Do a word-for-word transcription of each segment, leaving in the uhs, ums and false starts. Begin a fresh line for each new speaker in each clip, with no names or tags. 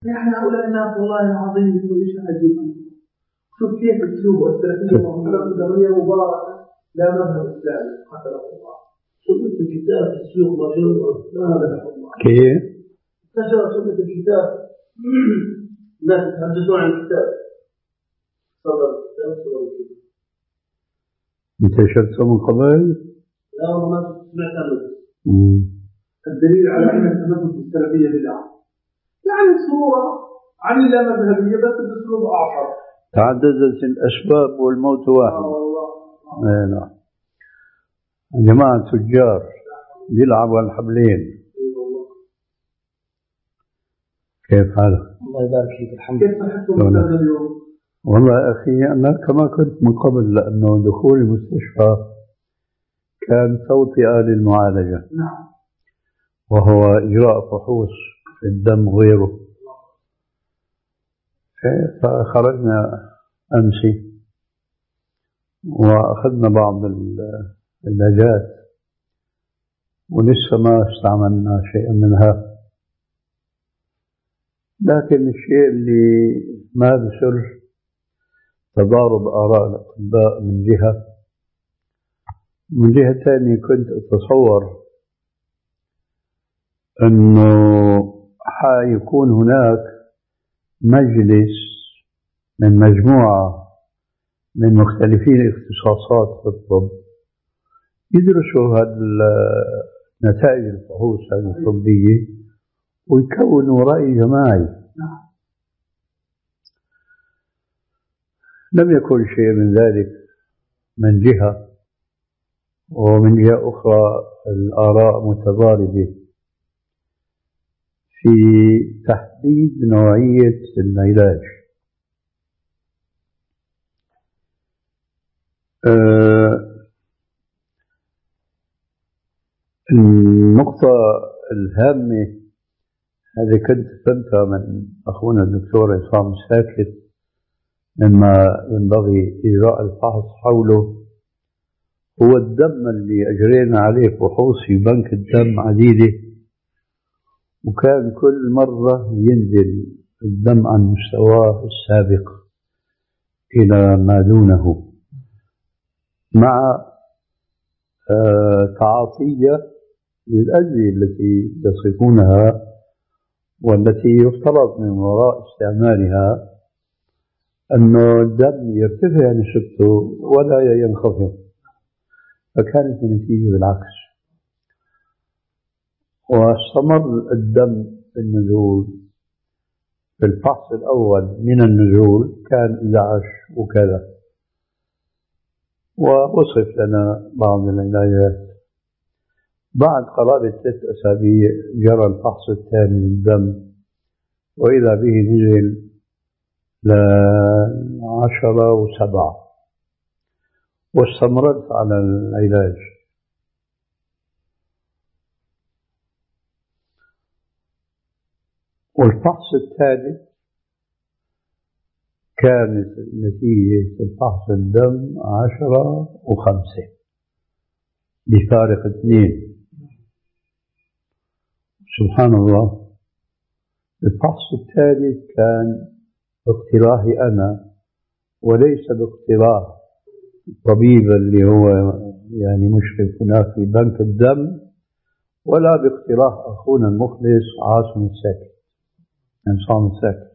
يعني هؤلاء الناس والله العظيم يسوي شيء عجيب. شوف كيف اسلوبه السلفيه وحلقه دمويه مباركه لا مذهب اسلامي قتله الله.
سمة الكتاب في السوق ما شاء الله لا مذهب الله.
كيف؟
انتشر سمة الكتاب الناس يتحدثون عن الكتاب. صدر الكتاب صدر الكتاب.
انتشرته من قبل؟
لا والله ما سمعت عنه.
الدليل على ان التمسك بالسلفيه بدعه. يعني صوره عن لا مذهبيه بس باسلوب اخر.
تعددت الاسباب والموت واحد.
اه والله.
اي نعم. جماعه تجار بيلعبوا على الحبلين.
اي والله.
كيف حالك؟
الله يبارك فيك الحمد
لله. كيف صحتكم هذا اليوم؟
والله أخي أنا كما كنت من قبل، لأنه دخول المستشفى كان توطئة للمعالجة.
نعم.
وهو إجراء فحوص في الدم وغيره. فخرجنا أمس وأخذنا بعض العلاجات ولسه ما استعملنا شيئا منها. لكن الشيء اللي ما بسر تضارب آراء الأطباء من جهة، من جهة ثانية كنت أتصور أنه حيكون هناك مجلس من مجموعة من مختلفين الاختصاصات في الطب يدرسوا هذه نتائج الفحوص هذه الطبية ويكونوا رأي جماعي. لم يكن شيء من ذلك من جهة، ومن جهة أخرى الآراء متضاربة في تحديد نوعية العلاج. أه النقطة الهامة هذه كنت فهمتها من أخونا الدكتور عصام ساكت مما ينبغي إجراء الفحص حوله، هو الدم اللي أجرينا عليه فحوص في بنك الدم عديدة، وكان كل مرة ينزل الدم عن مستواه السابق إلى ما دونه، مع آه تعاطية للأدوية التي يصفونها والتي يفترض من وراء استعمالها أنه الدم يرتفع نسبته ولا ينخفض، فكانت النتيجة بالعكس. واستمر الدم في النزول. في الفحص الأول من النزول كان إحدى عشر وكذا، ووصف لنا بعض العلاجات. بعد قرابة ثلاث أسابيع جرى الفحص الثاني للدم وإذا به نزل لعشرة وسبعة، واستمرت على العلاج. والفحص الثالث كانت نتيجة الفحص الدم عشرة وخمسة بفارق اثنين. سبحان الله. الفحص الثالث كان باقتراحي أنا وليس باقتراح الطبيب اللي هو يعني مشرف هناك في بنك الدم، ولا باقتراح أخونا المخلص عاصم الساكت عصام الساكت،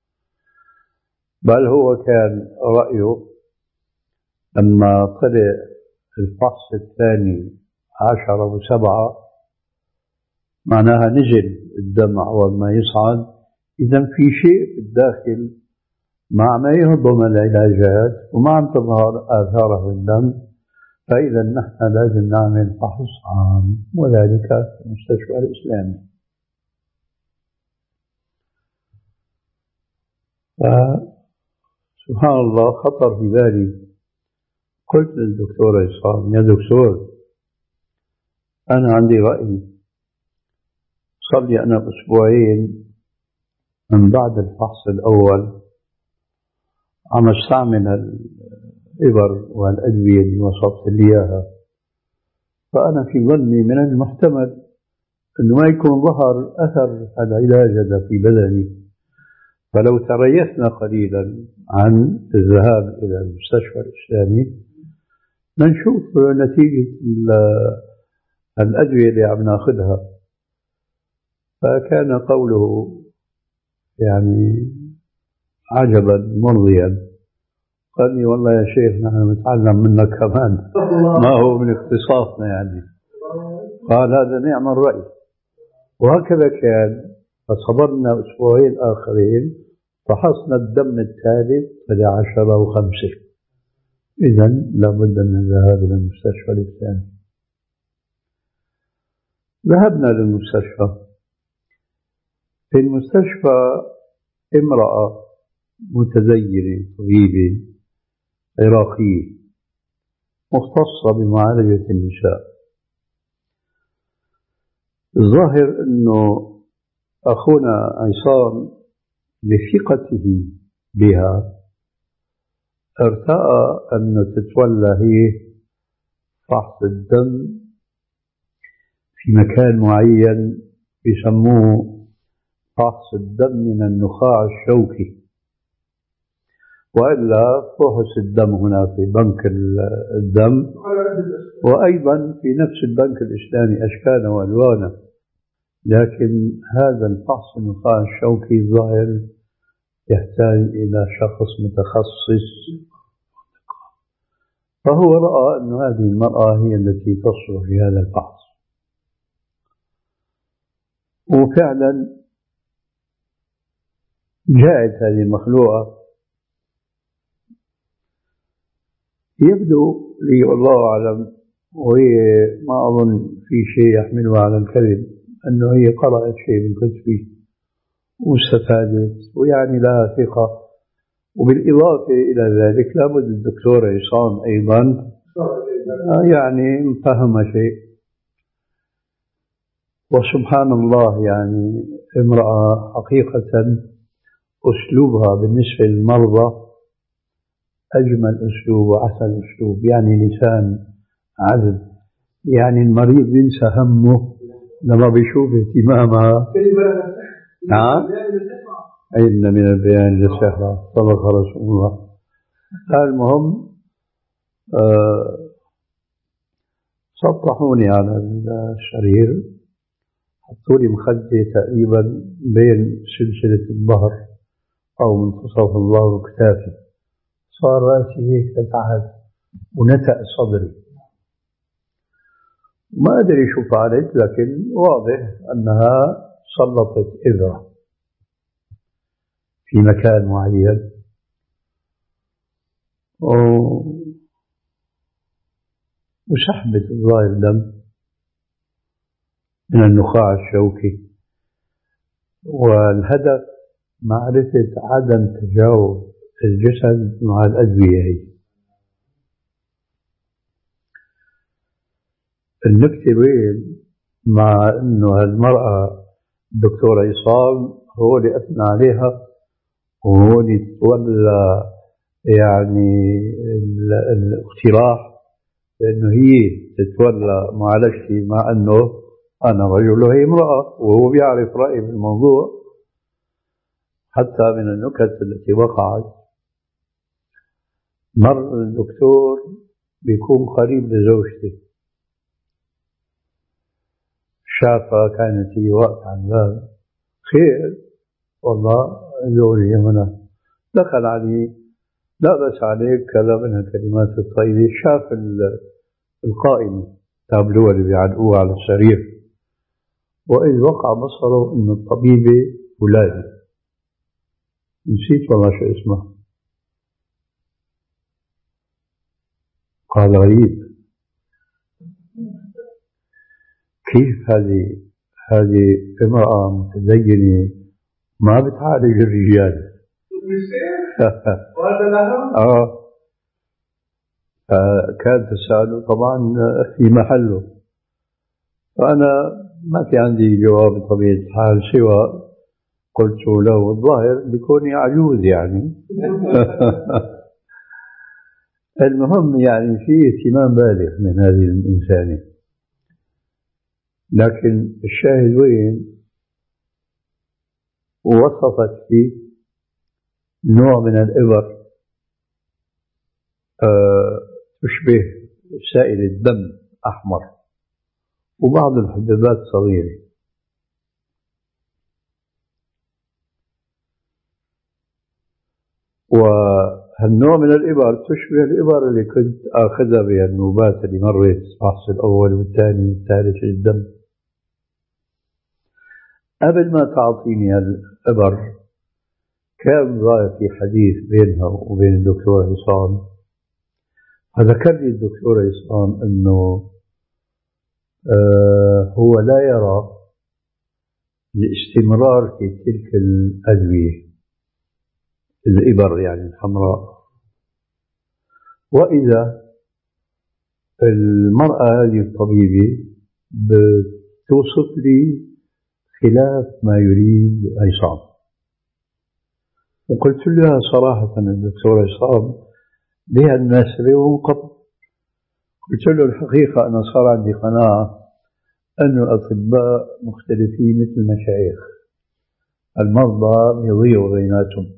بل هو كان رأيه لما طلع الفحص الثاني عشرة وسبعة معناها نزل الدم أول ما يصعد، إذا في شيء في الداخل مع ما يهضم العلاجات وما عم تظهر آثاره في الدم، فإذا نحن لازم نعمل فحص عام وذلك في المستشفى الإسلامي. فسبحان الله خطر في بالي، قلت للدكتور عصام يا دكتور أنا عندي رأي، صار لي أنا أسبوعين من بعد الفحص الأول عم استعمل الإبر والأدوية اللي وصفت لي إياها، فأنا في ظني من المحتمل أنه ما يكون ظهر أثر العلاج هذا في بدني، فلو تريثنا قليلا عن الذهاب إلى المستشفى الإسلامي نشوف نتيجة الأدوية اللي عم ناخذها. فكان قوله يعني عجبا مرضيا. قال لي والله يا شيخ نحن نتعلم منك كمان، ما هو من اختصاصنا يعني. قال هذا نعم الرأي. وهكذا كان. فصبرنا أسبوعين آخرين فحصنا الدم الثالث أحد عشر وخمسة. إذن لابد من الذهاب إلى المستشفى الإسلامي. ذهبنا للمستشفى. في المستشفى امرأة متدينة طبيبة عراقية مختصة بمعالجة النساء. الظاهر أنه أخونا عصام لثقته بها ارتأى أن تتولى هي فحص الدم في مكان معين يسموه فحص الدم من النخاع الشوكي، وإلا فحص الدم هنا في بنك الدم، وأيضا في نفس البنك الإسلامي أشكالا وألوانا. لكن هذا الفحص النخاع الشوكي الظاهر يحتاج إلى شخص متخصص، فهو رأى أن هذه المرأة هي التي تصلح في هذا الفحص. وفعلا جاءت هذه المخلوقة. يبدو لي والله أعلم، وهي ما أظن في شيء يحملها على الكذب، أنه هي قرأت شيء من كتبي واستفادت ويعني لها ثقة. وبالإضافة إلى ذلك لابد الدكتور عصام أيضا يعني فهم شيء. وسبحان الله يعني امرأة حقيقة أسلوبها بالنسبة للمرضى أجمل أسلوب وأحسن أسلوب، يعني لسان عذب، يعني المريض ينسى همه لما بيشوف اهتمامها. نعم، إن من البيان للسحرة، صدق رسول الله. المهم آه سطحوني على السرير، حطوا لي مخدة تقريبا بين سلسلة الظهر أو منتصف الظهر وكتافي. صار رأسي هيك تتعهد ونتأ صدري. ما أدري شو فعلت، لكن واضح أنها سلطت إبرة في مكان معين وسحبت الظاهر دم من النخاع الشوكي. والهدف معرفة عدم تجاوب الجسد مع الأدوية. هي النكتة وين؟ مع أنه المرأة الدكتور عصام هو اللي أثنى عليها وهو اللي تولى يعني الاقتراح بأنه هي تتولى معالجتي، مع أنه أنا رجل وهي امرأة، وهو بيعرف رأيي بالموضوع. حتى من النكت التي وقعت، مر الدكتور بيكون قريب لزوجتي، شافها كانت هي واقفة على الباب، خير والله زوجي هنا، دخل علي لا بس عليك كذا منها كلمات الطيبة. شاف القائمة تابلوه اللي بيعلقوه على السرير، وإذ وقع بصره إنه الطبيبة ولادي، نسيت والله شو اسمه. قال غريب، كيف هذه هذه امرأة متدينة ما بتعالج الرجال؟ اه كان تسأله طبعا في محله. فأنا ما في عندي جواب بطبيعة الحال سوى قلت له الظاهر بكوني عجوز يعني. المهم يعني في اهتمام بالغ من هذه الإنسانة. لكن الشاهد وين؟ وصفت فيه نوع من الإبر أه تشبه سائل الدم أحمر، وبعض الحبيبات صغيرة. وهالنوع من الإبر تشبه الإبر اللي كنت آخذها بالنوبات اللي مرت الفحص الأول والثاني والثالث للدم. قبل ما تعطيني هالإبر كان ضايع في حديث بينها وبين الدكتور عصام، فذكر لي الدكتور عصام أنه آه هو لا يرى الاستمرار في تلك الأدوية الإبر يعني الحمراء، وإذا المرأة هذه الطبيبة بتوصف لي خلاف ما يريد عصام. وقلت لها صراحة الدكتور عصام بها المناسبة ومنقطع، قلت له الحقيقة أنا صار عندي قناعة أن الأطباء مختلفين مثل المشايخ، المرضى يضيعوا بيناتهم.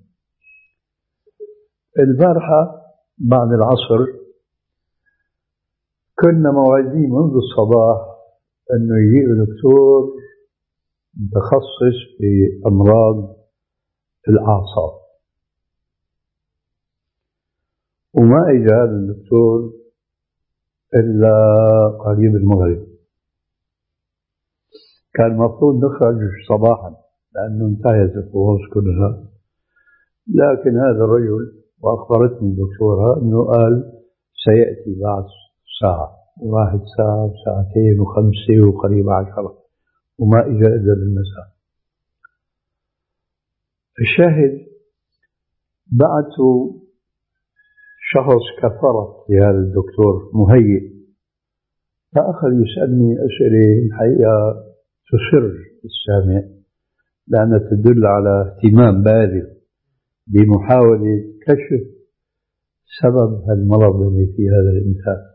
البارحة بعد العصر كنا موعدين منذ الصباح أنه يجيء دكتور متخصص في أمراض الأعصاب، وما إجا هذا الدكتور إلا قريب المغرب. كان المفروض نخرج صباحا لأنه انتهت الفحوص كلها، لكن هذا الرجل وأخبرتني الدكتورة أنه قال سيأتي بعد ساعة، وراحت ساعة وساعتين وخمسة وقريب عشرة وما إجا إلا بالمساء. الشاهد بعته شخص كفرت لهذا الدكتور مهيئ، فأخذ يسألني أسئلة الحقيقة تسر السامع لأنها تدل على اهتمام بالغ بمحاولة كشف سبب المرض اللي في هذا الإنسان.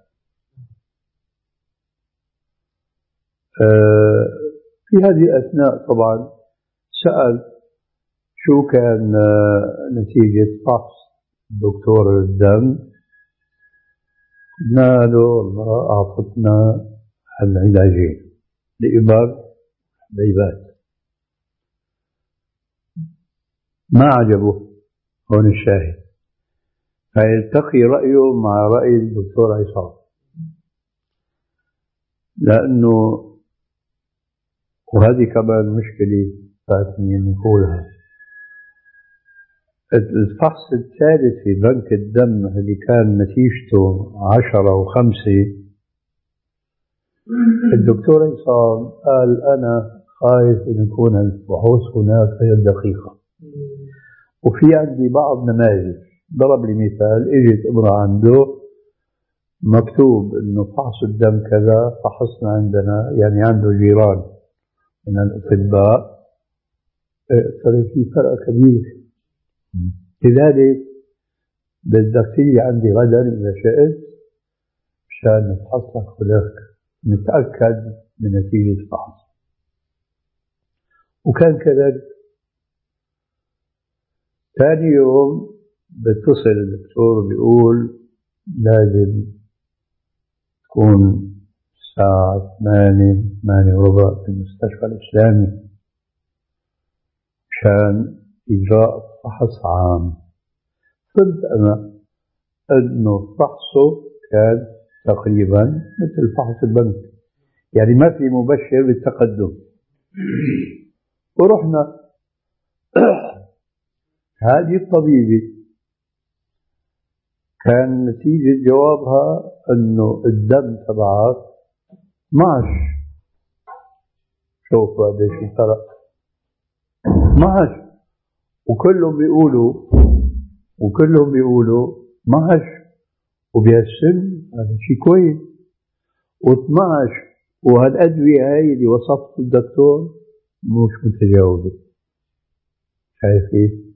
آه في هذه الأثناء طبعا سأل شو كان آه نتيجة فحص دكتور الدم. قلنا له والله أعطتنا العلاجين لإبر بيبات. ما عجبه، هون الشاهد، فيلتقي رأيه مع رأي الدكتور عصام، لأنه وهذه كمان مشكلة فاتني أن يقولها. الفحص الثالث في بنك الدم اللي كان نتيجته عشرة وخمسة، الدكتور عصام قال أنا خايف أن يكون الفحوص هناك غير دقيقة، وفي عندي بعض نماذج. ضرب لي مثال، اجت امرأة عنده مكتوب انه فحص الدم كذا، فحصنا عندنا يعني عنده جيران من الاطباء، صار في فرق كبير. لذلك بدك تيجي عندي غدا اذا شئت مشان نفحص لك ولك نتاكد من نتيجه الفحص. وكان كذلك. ثاني يوم بتصل الدكتور بيقول لازم تكون الساعة ثمانية ثمانية وربع في المستشفى الإسلامي مشان إجراء فحص عام. قلت أنا أنه فحصه كان تقريبا مثل فحص البنك، يعني ما في مبشر بالتقدم. ورحنا هذه الطبيبة كان نتيجة جوابها أنه الدم تبعك معش. شوف قديش الفرق، معش. وكلهم بيقولوا وكلهم بيقولوا معش وبهالسن هذا شيء كويس، واثنعش وهالأدوية هاي اللي وصفت الدكتور مش متجاوبة. شايفين؟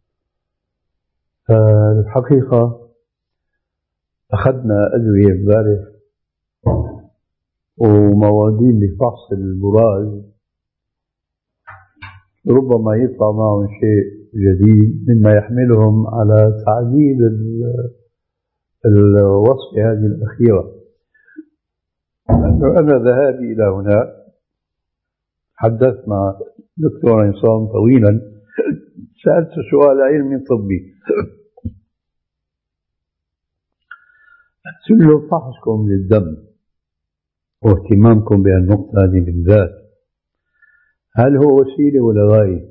فالحقيقة أخذنا أدوية امبارح وموادين لفحص البراز، ربما يطلع معهم شيء جديد مما يحملهم على تعديل الوصف هذه الأخيرة. أنا ذهابي إلى هناك حدثت مع دكتور عصام طويلا، سألت سؤال علمي طبي، قلت له فحصكم للدم واهتمامكم بهالنقطة هذه بالذات هل هو وسيلة ولا غاية؟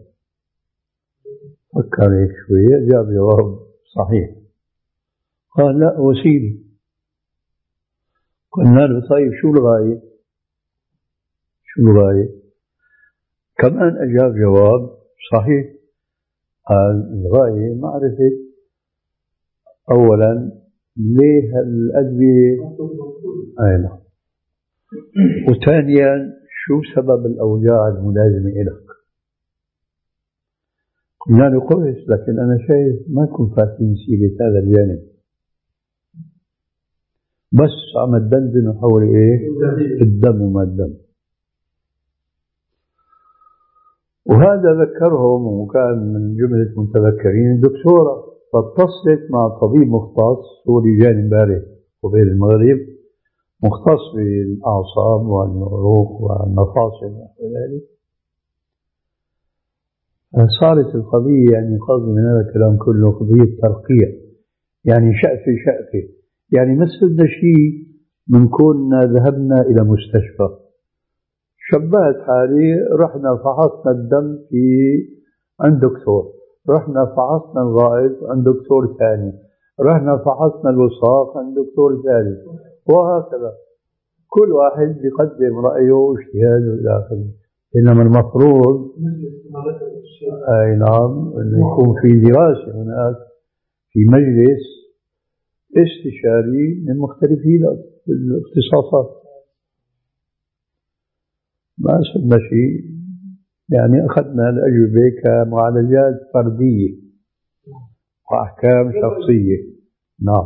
فكر هيك شوية جاب جواب صحيح، قال لا وسيلة. قلنا له طيب شو الغاية؟ شو الغاية؟ كمان أجاب جواب صحيح، قال الغاية معرفة أولا ليه الأدوية أين، وثانيا شو سبب الأوجاع الملازمة لك. قلنا له كويس، لكن أنا شايف ما يكون فاتين سيرة هذا الجانب، بس عم تدندن حول إيه؟ الدم وما الدم. وهذا ذكرهم وكان من جملة متذكرين الدكتورة، فاتصلت مع طبيب مختص هو اللي جاني امبارح قبيل المغرب، مختص بالأعصاب والعروق والمفاصل وذلك. صارت القضية يعني قصدي من هذا الكلام كله قضية ترقية، يعني شأفة شأفة، يعني مثل ده شيء من كنا ذهبنا إلى مستشفى، شبهت حالي، رحنا فحصنا الدم في عند دكتور، رحنا فحصنا الغائط عند دكتور ثاني، رحنا فحصنا الوساخ عند دكتور ثالث، وهكذا كل واحد بيقدم رأيه واجتهاده إلى آخره. إنما المفروض أي نعم أن يكون في دراسة هناك في مجلس استشاري من مختلفي الاختصاصات. ما صرنا شيء، يعني أخذنا الأجوبة كمعالجات فردية وأحكام شخصية. نعم.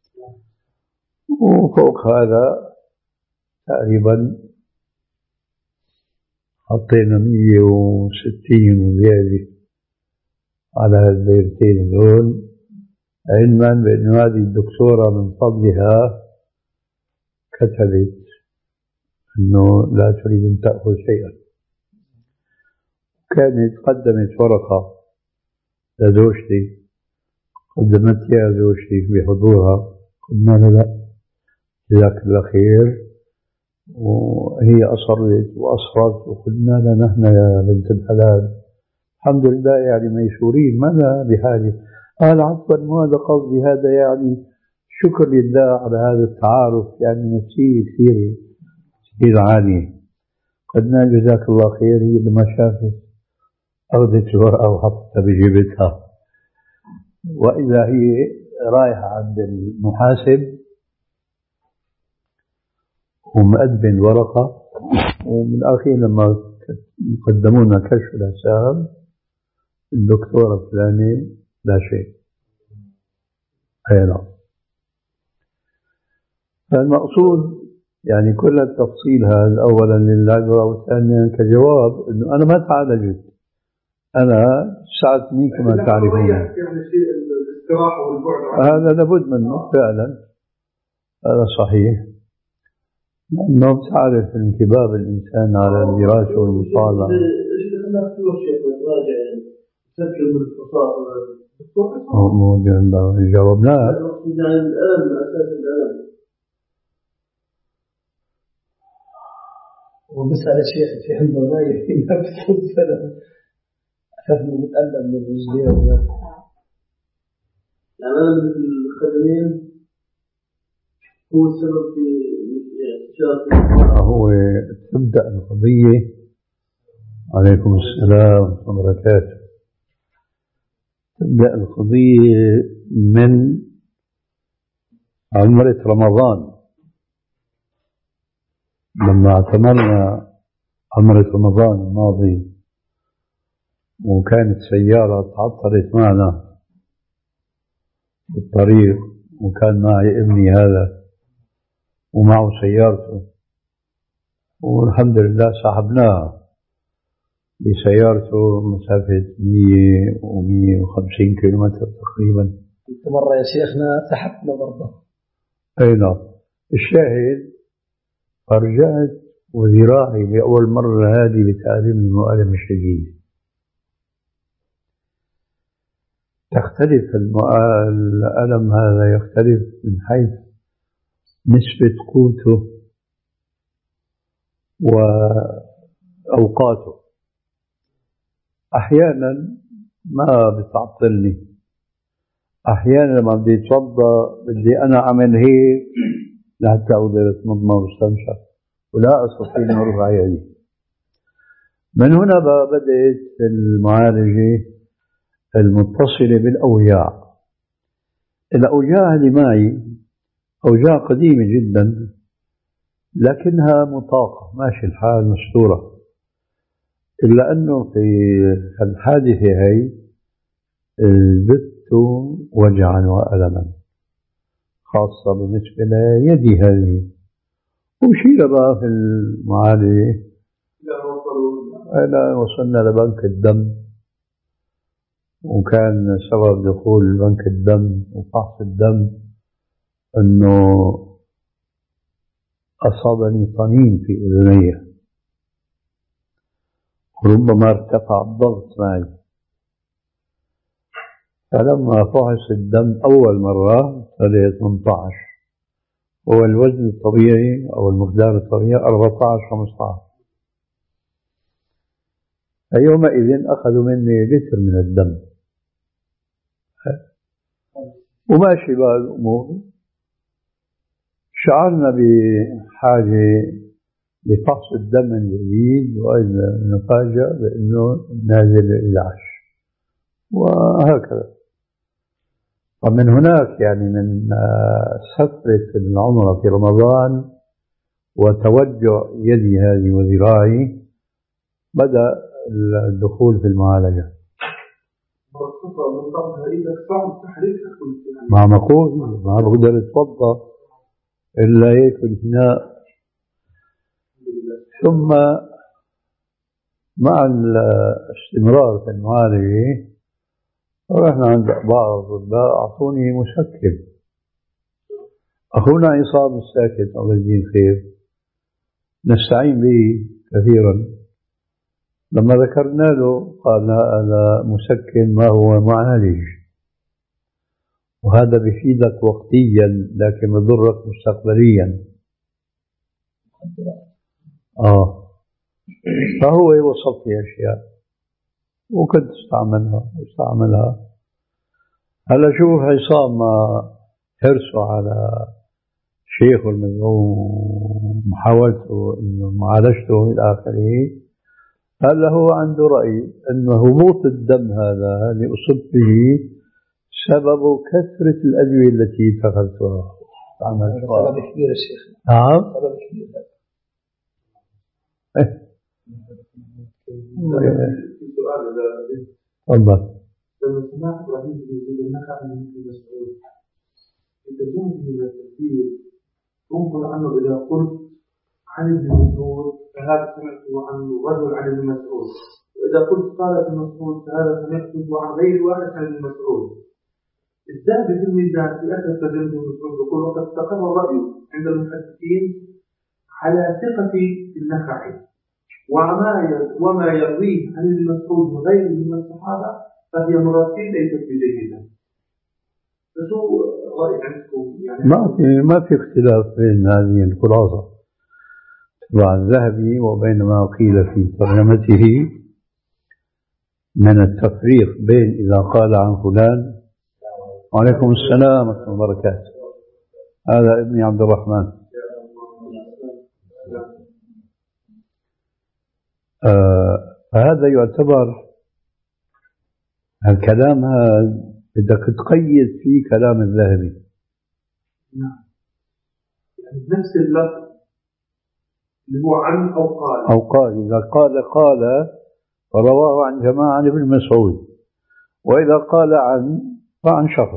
وفوق هذا تقريبا حطينا مية وستين وزيادة على هالديرتين دول، علما بأن هذه الدكتورة من فضلها كتبت أنه لا تريد أن تأخذ شيئا. كانت قدمت ورقة لزوجتي، قدمتها زوجتي بحضورها، قلنا لها لا جزاك الله خير، وهي أصرت وأصرت، وقلنا لها نحن يا بنت الحلال الحمد لله يعني ميسورين ما لنا بحاجة. قال عفوا هذا قصدي، هذا يعني شكر لله على هذا التعارف، يعني نفسية كثير كثير عالية. قلنا جزاك الله خير. هي لما شافت أخذت الورقة وحطتها بجيبتها، وإذا هي رايحة عند المحاسب ومقدم الورقة، ومن الأخير لما قدمونا كشف الحساب الدكتورة فلانة لا شيء. أي نعم. فالمقصود يعني كل التفصيل هذا أولا للعبرة، وثانيا كجواب أنه أنا ما تعالجت، أنا ساعدتني كما تعرفون. هذا لابد منه فعلا، هذا صحيح، لأنه بتعرف انكباب الإنسان على الدراسة والمطالعة. موجود جاوبناه.
وبسأل الشيخ في عنده رايح في نفس السنة أخاف إنه متألم من رجليه. يعني أنا من الخدمين هو السبب في
هو تبدأ القضية. عليكم السلام ورحمة الله وبركاته. تبدأ القضية من عمرة رمضان، لما اعتمرنا عمرة رمضان الماضي وكانت سيارة تعطلت معنا بالطريق، وكان معي ابني هذا ومعه سيارته، والحمد لله سحبناها بسيارته مسافة مية ومية وخمسين كيلومتر تقريبا.
أنت مرة يا شيخنا سحبنا برضه.
أي نعم. الشاهد فرجعت وذراعي لأول مرة هذه بتألمني مؤلم شديد. تختلف الألم هذا، يختلف من حيث نسبة قوته وأوقاته. أحيانا ما بتعطلني، أحيانا لما بدي أتوضأ بدي أنا أعمل هيك لحتى أقدر أتمضمض واستنشق ولا أستطيع أن أرفع يدي. من هنا بدأت المعالجة المتصلة بالأوجاع. الأوجاع اللي معي أوجاع قديمة جدا لكنها مطاقة، ماشي الحال مستورة، إلا أنه في الحادثة هي زدت وجعا وألما، خاصة بالنسبة ليدي هذه. ومشينا بقى في المعالجة إلى وصلنا لبنك الدم، وكان سبب دخول بنك الدم وفحص الدم أنه أصابني طنين في أذني، وربما ارتفع الضغط معي. فلما فحص الدم أول مرة طلع ثمانية عشر، هو الوزن الطبيعي أو المقدار الطبيعي أربعة عشر خمسة عشر. يومئذ أخذوا مني لتر من الدم وماشي بقى الأمور. شعرنا بحاجة لفحص الدم الجديد، وإذا نفاجأ بأنه نازل إلى عشر، وهكذا. ومن هناك يعني من سفرة العمرة في رمضان وتوجع يدي هذه وذراعي بدأ الدخول في المعالجة. ما مقول ما بقدر اتوضا إلا هيك الإثناء. ثم مع الاستمرار في المعالجة رحنا عند بعض الأطباء أعطوني مسكن. أخونا عصام الساكت الله يجزيه خير نستعين به كثيرا، لما ذكرنا له قال هذا مسكن ما هو معالج، وهذا بيفيدك وقتيا لكن يضرك مستقبليا. آه فهو وصف لي أشياء وكنت استعملها واستعملها. هلا شوف عصام حرصه على شيخه المزعوم ومحاولته انه معالجته الى اخره. هلا هو عنده رأي أن هبوط الدم هذا اللي أصبت به سبب كثرة الأدوية التي اتخذتها.
سبب كبير يا شيخ.
نعم
سبب كبير.
في سؤال إذا
تفضل.
لما سمعت إبراهيم بن يزيد النخعي من ابن مسعود في ترجمته من التفسير انظر عنه إذا قلت عن ابن مسعود فهذا سمعته عن رجل عن ابن مسعود، وإذا قلت قال ابن مسعود فهذا سمعته عن غير واحد عن ابن مسعود. الذهبي في الميزان في آخر ترجمته ابن مسعود يقول وقد استقر الرأي عند المحدثين على ثقة النخعي وما وما يرويه عن ابن مسعود وغيره من الصحابة فهي مراسيل ليست بجيدة. فشو رأي عندكم؟ يعني
ما في ما في اختلاف بين هذه الخلاصة طبعا الذهبي وبين ما قيل في ترجمته من التفريق بين إذا قال عن فلان. وعليكم السلام ورحمة الله وبركاته. هذا ابني عبد الرحمن. آه فهذا يعتبر الكلام هذا بدك تقيد فيه كلام الذهبي.
نعم يعني نفس اللفظ اللي هو عن أو قال
أو قال. إذا قال قال فرواه عن جماعة عن ابن مسعود، وإذا قال عن فعن شخص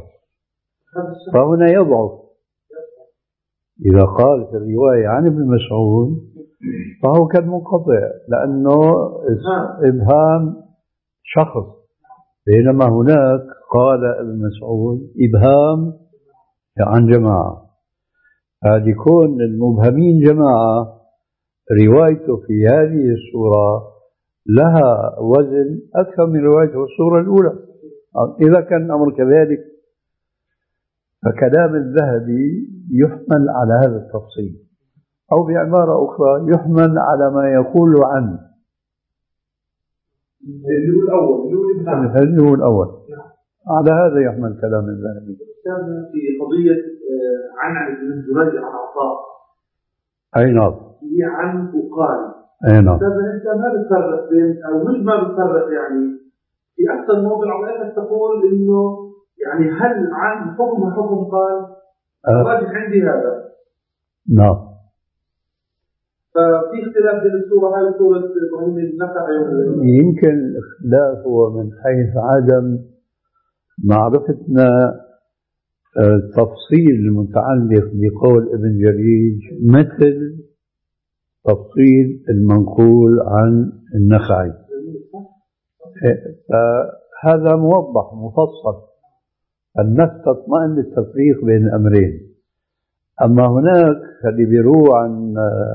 فهنا يضعف. إذا قال في الرواية عن ابن مسعود فهو كان منقطع لأنه إبهام شخص، بينما هناك قال ابن مسعود إبهام عن جماعة. هذه كون المبهمين جماعة، روايته في هذه السورة لها وزن أكثر من روايته في السورة الأولى. إذا كان الأمر كذلك فكلام الذهبي يحمل على هذا التفصيل، أو بعبارة أخرى يحمل على ما يقول عنه
اللي هو الأول
اللي هو الأول. على هذا يحمل كلام الذهبي.
في قضية عن ابن جريج عن عطاء.
أي نعم.
هي عن وقال.
أي نعم.
أنت ما بتفرق بين، أو مش ما بتفرق يعني في أكثر موضع عضلاتك تقول إنه يعني هل عن حكم حكم قال؟ الراجح عندي هذا.
نعم.
ففي اختلاف بين السورة هاي وسورة إبراهيم النخعي.
يمكن الاختلاف هو من حيث عدم معرفتنا التفصيل المتعلق بقول ابن جريج مثل تفصيل المنقول عن النخعي. هذا موضح مفصل، النفس تطمئن للتفريق بين الأمرين. أما هناك اللي بيروى عن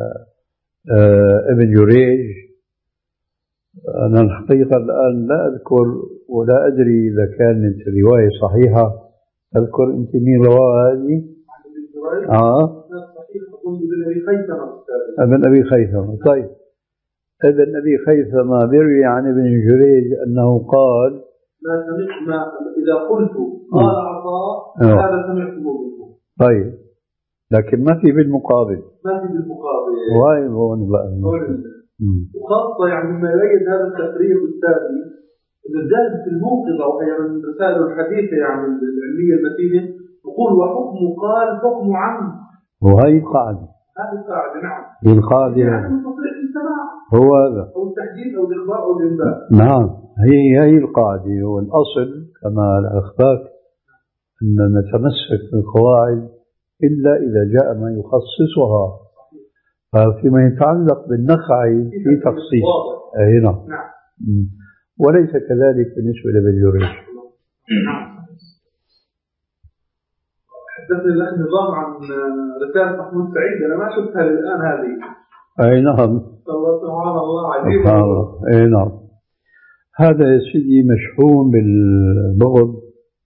ابن جريج، أنا الحقيقة الآن لا أذكر ولا أدري إذا كانت الرواية صحيحة. أذكر أنت مين رواها هذه؟ آه ابن أبي خيثمة. طيب ابن أبي خيثمة بيروي عن ابن جريج أنه قال
ما سمعت ما إذا قلت قال عطاء هذا سمعته منه.
طيب لكن ما في بالمقابل،
ما في بالمقابل
واي هون بقى.
وخاصة يعني مما يؤيد هذا التفريق الثاني إنه الذهب في الموقظة وهي من رسائل الحديثة يعني العلمية المتينة يقول وحكم قال حكم عن.
وهي القاعدة.
هذه القاعدة نعم.
هي القاعدة
يعني تصريح السماع.
هو هذا.
أو التحديد أو الإخبار أو الإنباء.
نعم هي هي القاعدة. والأصل كما أخبرك أن نتمسك بالقواعد إلا إذا جاء ما يخصصها. فيما يتعلق بالنخعي في تخصيص. أي نعم. وليس كذلك بالنسبة لابن جريج.
حدثني الأخ نظام عن رسالة محمود سعيد، أنا ما شفتها الآن هذه.
أي نعم.
سبحان الله عجيب.
أي نعم. هذا يا سيدي مشحون بالبغض.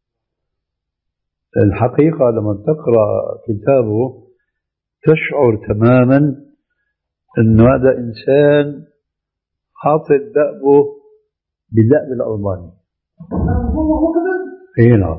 الحقيقة لما تقرأ كتابه تشعر تماما أنه هذا إنسان حاطط دأبه بدأب الألباني.
هو هو كذا.
اي نعم.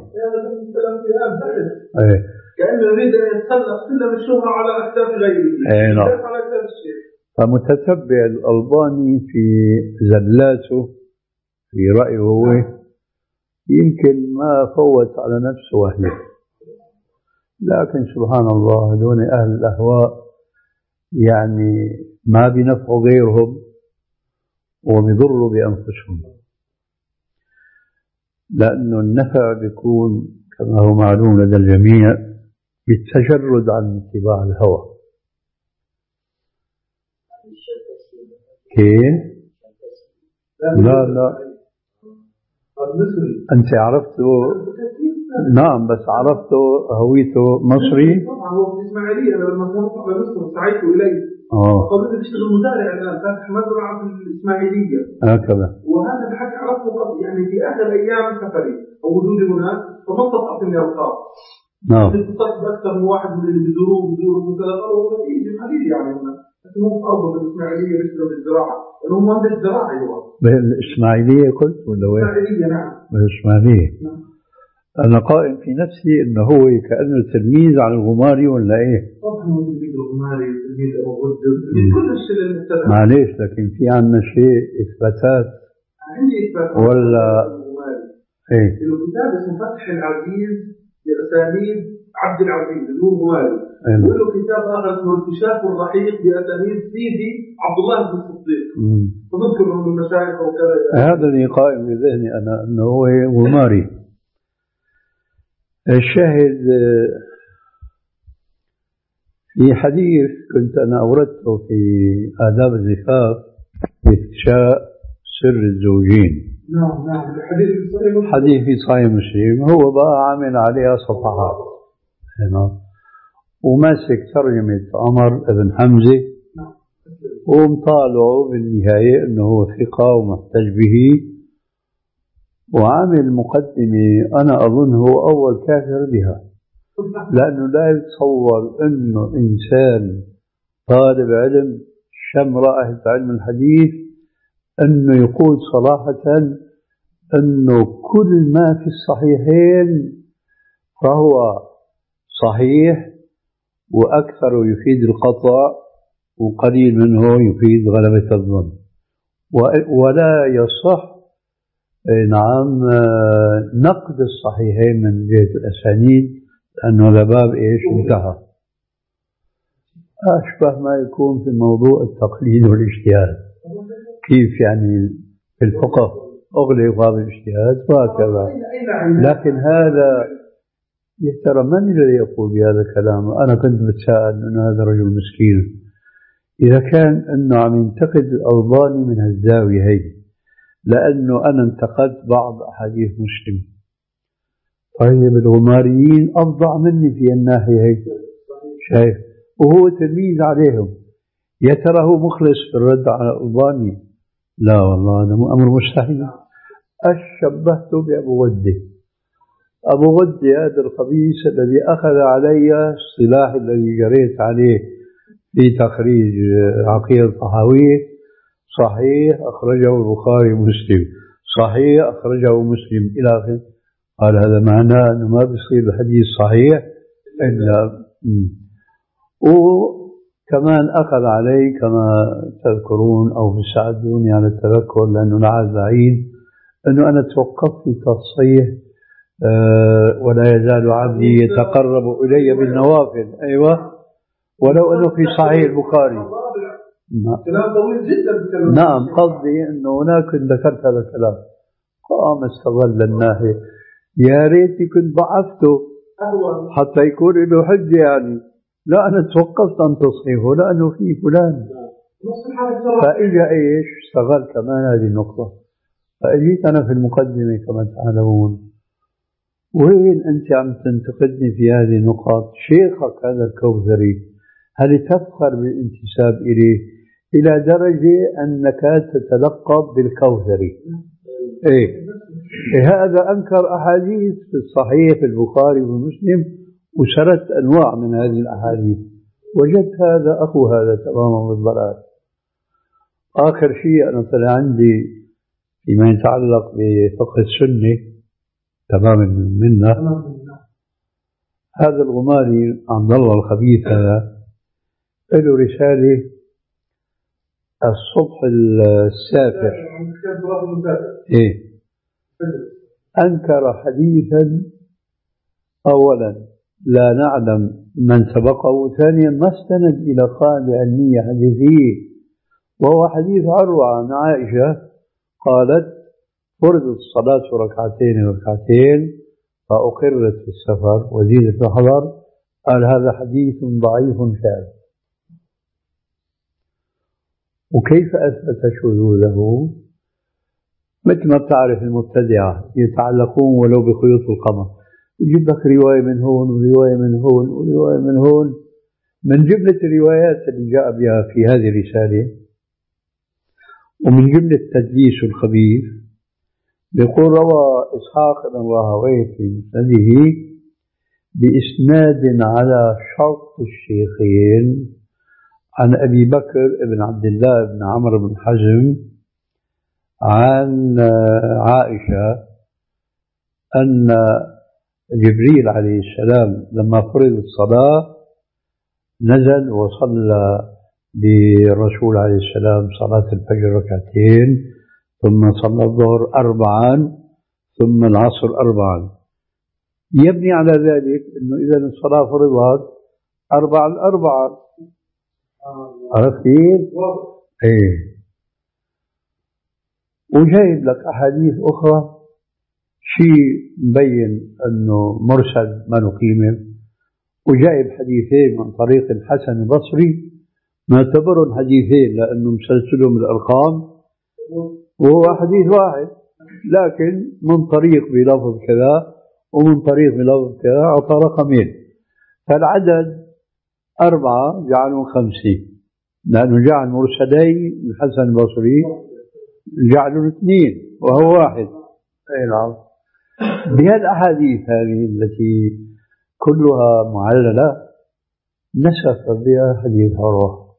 ايه
كأنه يريد أن يتسلق سلم الشهرة على أكتاف غيره.
اي نعم.
على أكتاف الشيخ.
فمتتبع الألباني في زلاته في رأيه هو يمكن ما فوت على نفسه وهله، لكن سبحان الله هذول أهل الأهواء يعني ما بينفعوا غيرهم وبيضروا بأنفسهم، لأنه النفع بيكون كما هو معلوم لدى الجميع بالتجرد عن اتباع الهوى. كيف؟ لا لا أنت عرفته. نعم بس عرفته هويته مصري.
طبعا هو في الإسماعيلية. أنا لما كنت على مصر سعيت إليه.
آه.
قبل تشتغل مزارع الآن فاتح مزرعة في الإسماعيلية.
هكذا.
وهذا الحكي عرفته يعني في آخر أيام سفري أو وجودي هناك، فما استطعت إني ألقاه.
نعم.
اتصلت بأكثر من واحد من اللي بيزوروه بيزوروه مثلا قالوا يجي الحديد يعني هنا، لكن هو في أرضه في الإسماعيلية بيشتغل بالزراعة، لأنه هو مهندس زراعي هو.
بالإسماعيلية قلت ولا وين؟
الإسماعيلية نعم.
بالإسماعيلية. نعم. أنا قائم في نفسي إنه هو كأنه تلميذ عن الغماري ولا إيه؟
طبعا هو تلميذ الغماري وتلميذ أبو غد وتلميذ كل الشيء اللي نتبعه.
معليش لكن في عنا شيء إثباتات.
عندي إثباتات.
ولا إيه؟
له كتاب اسمه فتح العزيز بأسانيد عبد العزيز اللي هو الغماري. وله كتاب آخر اسمه الكشاف الرحيق بأسانيد سيدي عبد الله بن الصديق. فذكر من المشايخ وكذا.
هذا اللي قائم في ذهني أنا إنه هو غماري. الشاهد في حديث كنت أنا أوردته في آداب الزفاف في إفشاء سر الزوجين.
نعم نعم الحديث في صحيح مسلم.
حديث في صحيح مسلم، هو بقى عامل عليها صفحات هنا وماسك ترجمة عمر بن حمزة ومطالعه بالنهاية أنه هو ثقة ومحتج به، وعامل مقدمة أنا أظن هو أول كافر بها، لأنه لا يتصور أنه إنسان طالب علم شم رائحة علم الحديث أنه يقول صراحة أنه كل ما في الصحيحين فهو صحيح وأكثر يفيد القطع وقليل منه يفيد غلبة الظن، ولا يصح نعم نقد الصحيحين من جهة الأسانيد، لأنه لباب إيش انتهى. أشبه ما يكون في موضوع التقليد والاجتهاد، كيف يعني في الفقه أغلق باب الاجتهاد وهكذا. لكن هذا يترى من الذي يقول بهذا الكلام؟ أنا كنت بتساءل أنه هذا رجل مسكين إذا كان أنه عم ينتقد الألباني من هالزاوية هي، لأنه أنا انتقدت بعض أحاديث مسلم. طيب الغماريين أفظع مني في الناحية هي، شايف؟ وهو تلميذ عليهم، يا ترى هو مخلص في الرد على الألباني؟ لا والله هذا أمر مستحيل. أشبهته بأبو غدة. أبو غدة هذا الخبيث الذي أخذ علي الصلاح الذي جريت عليه في تخريج عقيدة الطحاوية، صحيح أخرجه البخاري ومسلم، صحيح أخرجه مسلم إلى آخره. قال هذا معناه أنه ما بيصير الحديث صحيح إلا. وكمان أخذ علي كما تذكرون أو بتساعدوني على التذكر لأنه لعل بعيد أنه أنا توقفت في تصحيح أه ولا يزال عبدي يتقرب إلي بالنوافل. أيوة، ولو أنه في صحيح البخاري.
كلام طويل جدا.
نعم، قصدي أنه هناك ذكرت هذا الكلام قام استغل الناحية. يا ريتي كنت ضعفته حتى يكون له حجة يعني. لا، أنا توقفت عن تصحيحه لأنه في فلان، فإجا إيش استغل كمان هذه النقطة. فأجيت أنا في المقدمة كما تعلمون، وين أنت عم تنتقدني في هذه النقاط؟ شيخك هذا الكوثري هل تفخر بالانتساب إليه إلى درجة أنك تتلقب بالكوثري؟ إيه؟ إيه هذا أنكر أحاديث في الصحيح في البخاري ومسلم وسردت أنواع من هذه الأحاديث، وجدت هذا أخو هذا تماما بالضلال. آخر شيء أنا طلع عندي فيما يتعلق بفقه السنة تماما منا، هذا الغماري عبد الله الخبيث هذا له رسالة الصبح السافر. إيه؟ أنكر حديثا أولا لا نعلم من سبقه، ثانيا ما استند إلى قاعدة علمية حديثية، وهو حديث عروة عن عائشة قالت فرضت الصلاة ركعتين ركعتين فأقرت في السفر وزيدت في الحضر. قال هذا حديث ضعيف شاذ. وكيف أثبت شذوذه؟ مثل ما بتعرف المبتدعة يتعلقون ولو بخيوط القمر، يجيب لك رواية من هون ورواية من هون ورواية من هون. من جملة الروايات اللي جاء بها في هذه الرسالة ومن جملة تدليس الخبيث، يقول روى إسحاق بن راهويه في مسنده بإسناد على شرط الشيخين عن أبي بكر بن عبد الله بن عمرو بن حزم عن عائشة أن جبريل عليه السلام لما فرض الصلاة نزل وصلى بالرسول عليه السلام صلاة الفجر ركعتين، ثم صلى الظهر أربعا، ثم العصر أربعا. يبني على ذلك أنه إذا الصلاة فرضت أربعا أربعا. عرفت كيف؟ إيه. وجايب لك أحاديث أخرى شيء مبين أنه مرسل ما له قيمة، وجايب حديثين من طريق الحسن البصري نعتبرهم حديثين لأنه مسلسلهم الأرقام وهو حديث واحد، لكن من طريق بلفظ كذا ومن طريق بلفظ كذا أعطى رقمين، فالعدد أربعة جعلوا خمسة، لأنه جعل مرسلي الحسن البصري جعلوا اثنين وهو واحد. أي نعم. بهالأحاديث هذه التي كلها معللة نسف بها حديث عروة،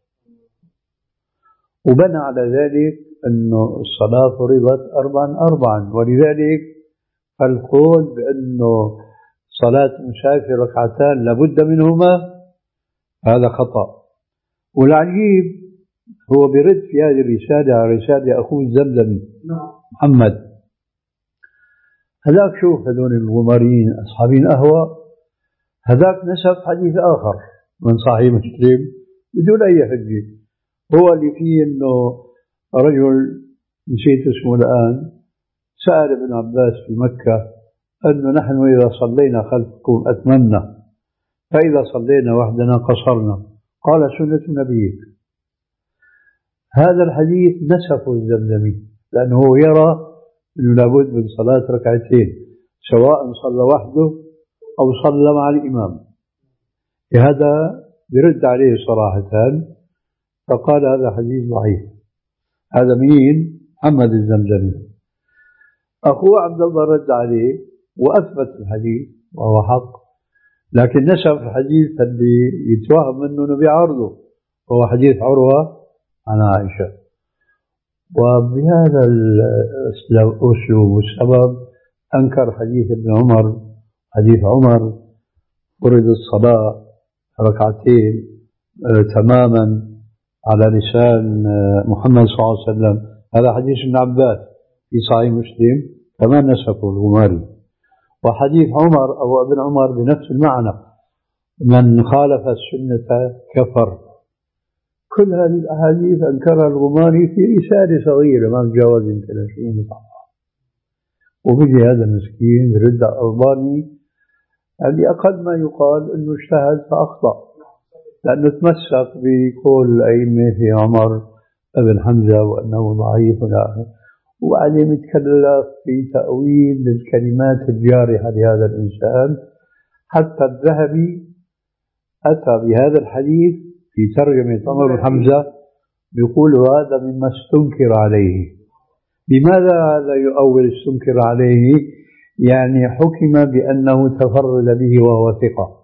وبنى على ذلك أنه الصلاة فرضت أربعا أربعا، ولذلك القول بأنه صلاة مسافر ركعتان لابد منهما هذا خطأ. والعجيب هو برد في هذه الرسالة على رسالة أخوه الزمزمي محمد، هذاك شوف هذول الغماريين أصحابين أهوى، هذاك نسب حديث آخر من صحيح مسلم بدون أي حجة، هو اللي فيه أنه رجل نسيت اسمه الآن سأل ابن عباس في مكة أنه نحن إذا صلينا خلفكم أتممنا، فإذا صلينا وحدنا قصرنا، قال سنة نبيك. هذا الحديث نسفه الزمزمي لأنه يرى أنه لابد من صلاة ركعتين سواء صلى وحده أو صلى مع الإمام. هذا برد عليه صراحة فقال هذا حديث ضعيف. هذا مين؟ محمد الزمزمي. أخوه عبد الله رد عليه وأثبت الحديث وهو حق، لكن نسف الحديث اللي يتوهم منه نبي عرضه هو حديث عروة عن عائشة. وبهذا الأسلوب والسبب أنكر حديث ابن عمر، حديث عمر فرض الصلاة ركعتين تماما على لسان محمد صلى الله عليه وسلم، هذا حديث ابن عباس في صحيح مسلم كما نسفه الغماري. وحديث عمر أو ابن عمر بنفس المعنى، من خالف السنة كفر. كل هذه الأحاديث أنكرها الغماري في رسالة صغيرة ما تجاوز يمكن عشرين صفحة، وبيجي هذا المسكين برد على الألباني اللي أقل ما يقال أنه اجتهد فأخطأ، لأنه تمسك بقول الأئمة في عمر ابن حمزة وأنه ضعيف والآخر، وبعدين يتكلف في تأويل الكلمات الجارحة لهذا الإنسان. حتى الذهبي أتى بهذا الحديث في ترجمة عمر بن حمزة بيقول هذا مما استنكر عليه. لماذا هذا يؤول استنكر عليه؟ يعني حكم بأنه تفرد به وهو ثقة.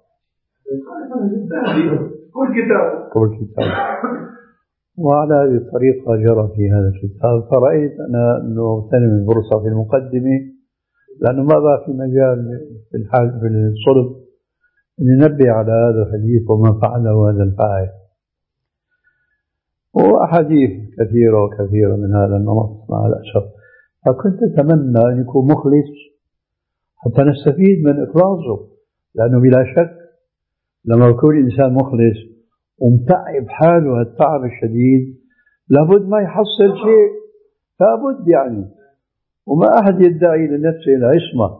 كل كتاب
كل كتاب. وعلى هذه الطريقة جرى في هذا الكتاب. فرأيت أنا أنه اغتنم الفرصة في المقدمة لأنه ما بقى في مجال في الحال في الصلب أن ننبه على هذا الحديث وما فعله هذا الفاعل. وأحاديث كثيرة وكثيرة من هذا النمط مع الأسف. فكنت أتمنى أن يكون مخلص حتى نستفيد من إخلاصه، لأنه بلا شك لما يكون إنسان مخلص ومتعب حاله هالتعب الشديد لابد ما يحصل شيء، لابد يعني، وما أحد يدعي لنفسه العصمة،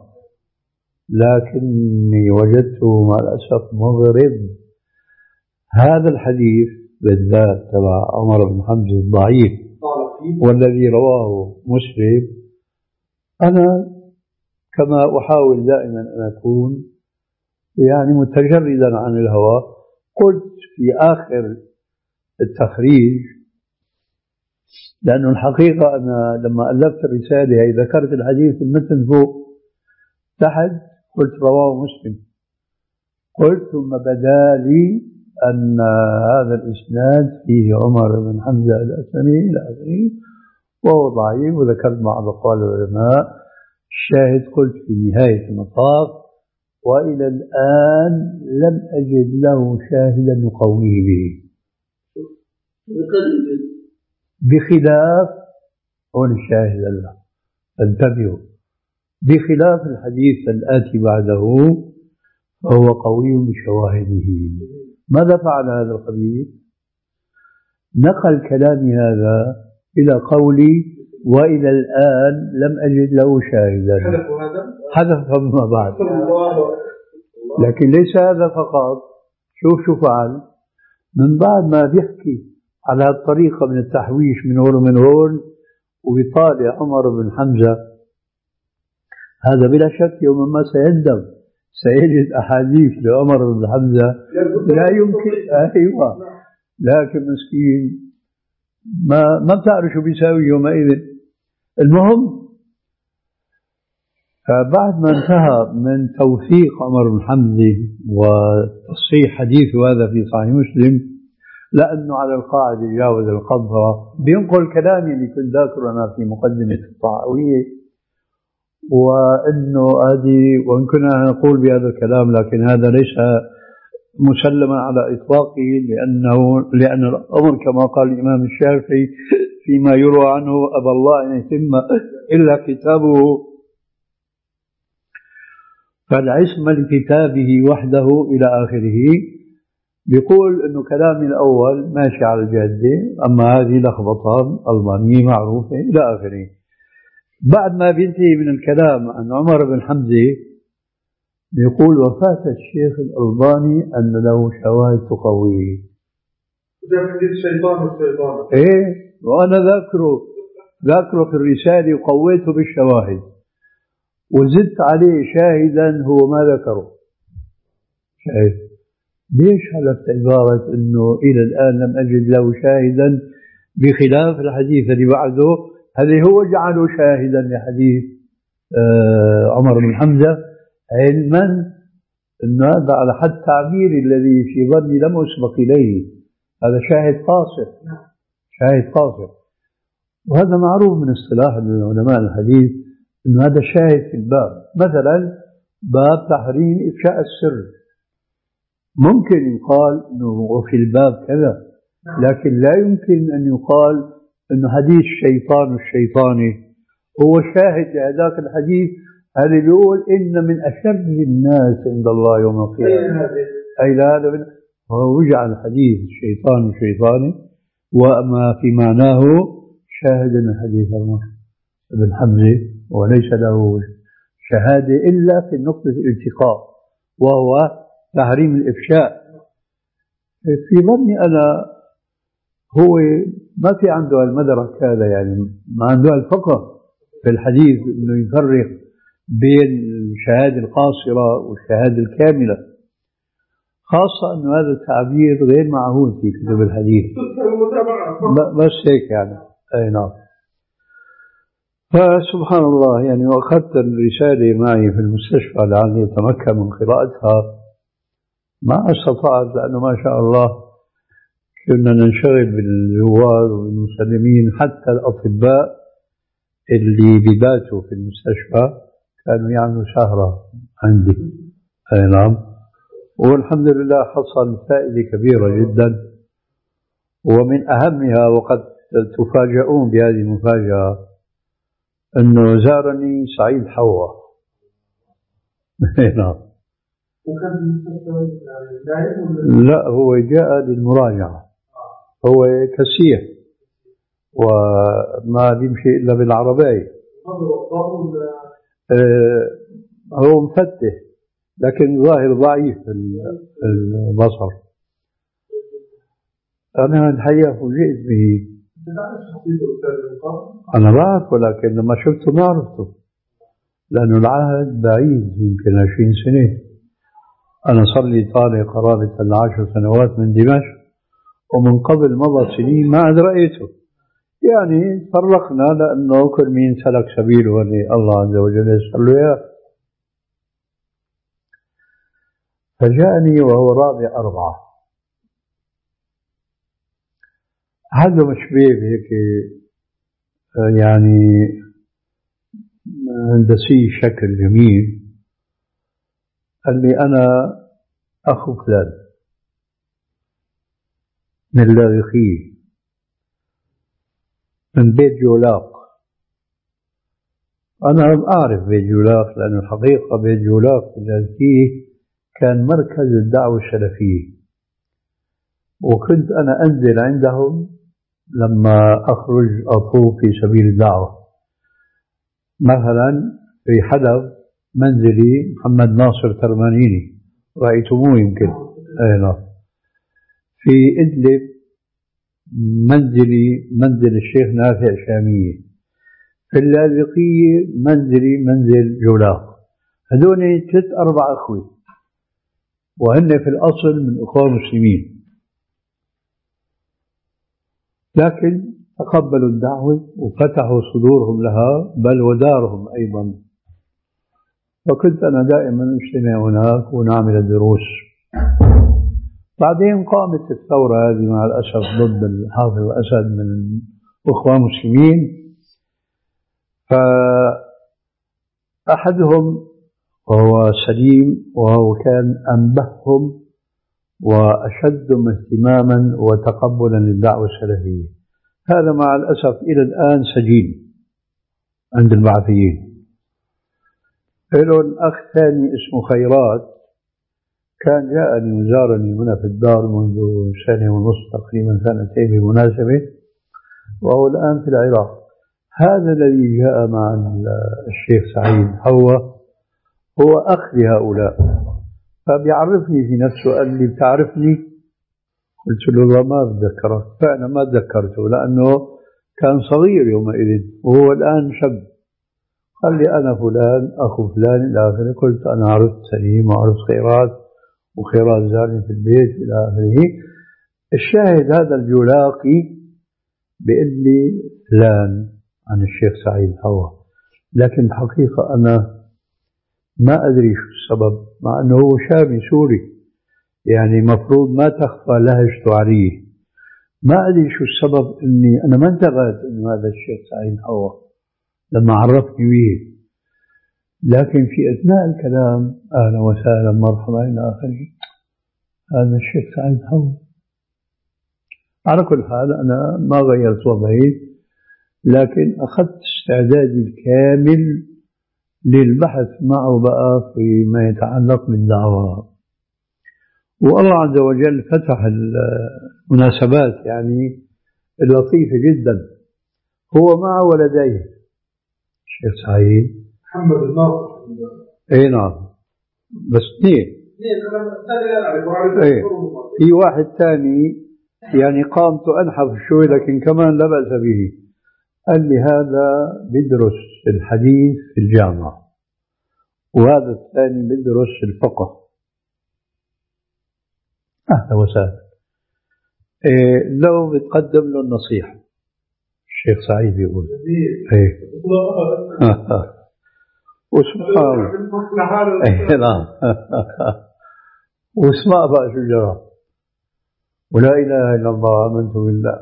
لكني وجدته مع الأسف مغرب. هذا الحديث بالذات تبع عمر بن حمزة الضعيف والذي رواه مسلم، أنا كما أحاول دائما أن أكون يعني متجردا عن الهوى، قلت في آخر التخريج، لأنه الحقيقة أنا لما ألفت الرسالة هي ذكرت الحديث في المتن فوق تحت قلت رواه مسلم، قلت ثم بدا لي أن هذا الإسناد فيه عمر بن حمزة الأسلمي إلى آخره وهو ضعيف، وذكرت بعض أقوال العلماء. الشاهد قلت في نهاية المطاف وإلى الآن لم أجد له شاهدا يقويه به، بخلاف هون الشاهد له انتبهوا، بخلاف الحديث الآتي بعده فهو قوي بشواهده. ماذا فعل هذا الخبيث؟ نقل كلامي هذا إلى قولي وإلى الآن لم أجد له شاهدا، حذف ما بعد. لكن ليس هذا فقط، شوف شو فعل من بعد ما بيحكي على هالطريقة من التحويش من هون ومن هون ويطالع عمر بن حمزة. هذا بلا شك يوم ما سيندم، سيجد أحاديث لعمر بن حمزة لا يمكن. أيوة، لكن مسكين ما ما بتعرف شو بيساوي يومئذ. المهم فبعد ما انتهى من توثيق عمر بن حمزة وتصحيح حديثه هذا في صحيح مسلم، لأنه على القاعدة يجاوز القدر، بينقل كلامي اللي كنت ذاكره أنا في مقدمة الطحاوية، وأنه هذه وإن كنا نقول بهذا الكلام لكن هذا ليس مسلما على إطلاقه، لأنه لأن الأمر كما قال الإمام الشافعي فيما يروى عنه أبى الله أن يتم إلا كتابه، فالعصمة لكتابه وحده إلى آخره. بيقول أنه كلامي الأول ماشي على الجادة، أما هذه لخبطان ألمانية معروفة إلى آخره. بعد ما بينتهي من الكلام عن عمر بن حمزة بيقول وفاة الشيخ الألباني أن له شواهد تقويه.
ده حديث الشيطان والشيطان.
إيه، وأنا ذاكره ذاكره في الرسالة وقويته بالشواهد وزدت عليه شاهدا هو ما ذكره. شاهد ليش حلفت عبارة أنه إلى الآن لم أجد له شاهدا بخلاف الحديث اللي بعده؟ هذا هو جعله شاهدا لحديث آه عمر بن حمزة، علما أنه هذا على حد تعبيري الذي في ظني لم أسبق إليه، هذا شاهد قاصر، شاهد قاصر. وهذا معروف من اصطلاح علماء الحديث أنه هذا شاهد في الباب. مثلا باب تحريم إفشاء السر، ممكن يقال أنه وفي الباب كذا، لكن لا يمكن أن يقال أنه حديث الشيطان الشيطاني هو شاهد لهذاك الحديث. هذا بيقول إن من أشر الناس عند الله يوم القيامة، أي لا هذا هو وجع الحديث الشيطان الشيطاني، وما في معناه شاهد حديث عمر بن حمزة، وليس له شهادة إلا في النقطة الالتقاء وهو تحريم الإفشاء. في ظني أنا هو ما في عنده المدرك هذا، يعني ما عنده الفقه في الحديث إنه يفرق بين الشهادة القاصرة والشهادة الكاملة، خاصة أنه هذا التعبير غير معهود في كتب الحديث. بس هيك يعني. أي نعم. فسبحان الله يعني، وأخذت الرسالة معي في المستشفى لعلي أتمكن من قراءتها، ما استطعت لأنه ما شاء الله كنا ننشغل بالزوار والمسلمين، حتى الأطباء اللي بباتوا في المستشفى كانوا يعملوا سهرة عندي. أي نعم. والحمد لله حصل فائدة كبيرة جدا، ومن أهمها وقد تفاجؤون بهذه المفاجأة أنه زارني سعيد حوا. نعم. لا، هو جاء للمراجعة، هو كسيح وما بيمشي إلا بالعربية. آه هو مفتح لكن ظاهر ضعيف البصر. أنا الحقيقة فوجئت به. أنا بعرف، ولكن لما شفته ما عرفته، لأنه العهد بعيد يمكن عشرين سنة. أنا صار لي طالع قرابة العشر سنوات من دمشق، ومن قبل مضى سنين ما عاد رأيته. يعني فرقنا لأنه كل مين سلك سبيله اللي الله عز وجل يسر له إياه. فجاءني وهو رابع أربعة، هذا مشبيه هيك يعني هندسي شكل جميل. قال لي أنا أخو فلان من اللاذقية من بيت جولاق. أنا أعرف بيت جولاق لأن الحقيقة بيت جولاق في اللاذقية كان مركز الدعوة السلفية، وكنت أنا أنزل عندهم لما أخرج أطوف في سبيل الدعوة. مثلا في حلب منزلي محمد ناصر ترمانيني، رأيتموه يمكن. أي نعم. في إدلب منزلي منزل الشيخ نافع شامية، في اللاذقية منزلي منزل جولاق. هذول ثلاث أربع أخوة وهن في الأصل من أخوة مسلمين، لكن تقبلوا الدعوة وفتحوا صدورهم لها بل ودارهم أيضا. فكنت أنا دائما أجتمع هناك ونعمل دروس. بعدين قامت الثورة هذه مع الأسف ضد الحافظ أسد من أخوة مسلمين، فأحدهم وهو سليم وهو كان أنبههم وأشدهم اهتماما وتقبلا للدعوة السلفية، هذا مع الأسف إلى الآن سجين عند البعثيين. له أخ ثاني اسمه خيرات كان جاءني وزارني هنا في الدار منذ سنة ونصف تقريبا سنتين بمناسبة، وهو الآن في العراق. هذا الذي جاء مع الشيخ سعيد هو هو أخ لهؤلاء، فبيعرفني في نفسه، قال لي بتعرفني؟ قلت له لا ما بتذكرك، فأنا ما تذكرته لأنه كان صغير يومئذ وهو الآن شاب. قال لي أنا فلان أخو فلان إلى آخره. قلت أنا عرفت سليم وعرفت خيرات وخيرات زارني في البيت إلى آخره. الشاهد هذا الجولاقي بيقول لي فلان عن الشيخ سعيد هو، لكن الحقيقة أنا ما أدري شو السبب، مع أنه هو شامي سوري يعني مفروض ما تخفى لهجته عليه. ما أدري شو السبب أني أنا ما انتبهت أنه هذا الشيخ سعيد هو لما عرفني به، لكن في أثناء الكلام أهلا وسهلا مرحبا إلى آخره هذا الشيخ سعيد هو. على كل حال أنا ما غيرت وضعي، لكن أخذت استعدادي الكامل للبحث معه بقى فيما يتعلق بالدعوة. والله عز وجل فتح المناسبات يعني اللطيفة جدا. هو مع ولديه الشيخ سعيد
محمد الناصر.
اي نعم، بس اثنين. ايه في واحد ثاني يعني قامته انحف شوي لكن كمان لا بأس به. قال لي هذا بدرس الحديث في الجامعة وهذا الثاني بدرس الفقه. أهلا وسهلا. إيه لو بتقدم له النصيحة الشيخ سعيد يقول ايه وسبحان ايه نعم واسمع بقى شو جرى. ولا إله إلا الله آمنت بالله.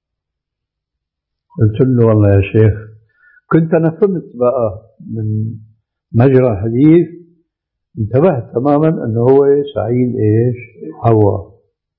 قلت له والله يا شيخ كنت أنا فهمت بقى من مجرى الحديث، انتبهت تماما أنه هو سعيد إيش هو.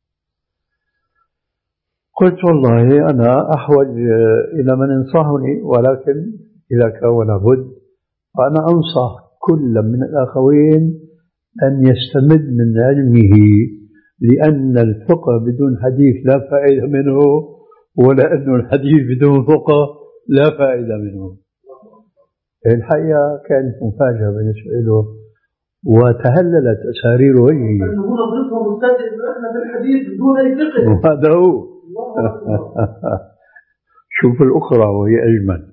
قلت والله أنا أحوج إلى من ينصحني، ولكن إذا كان لابد فأنا أنصح كل من الأخوين أن يستمد من علمه، لأن الفقه بدون حديث لا فائدة منه، ولا أن الحديث بدون فقه لا فائدة منه. الحقيقة كانت مفاجأة بالنسبة له وتهللت أسارير وجهه.
أنه نظرتهم مستدل في الحديث بدون أي فقه.
هذا هو. شوف الأخرى وهي أجمل.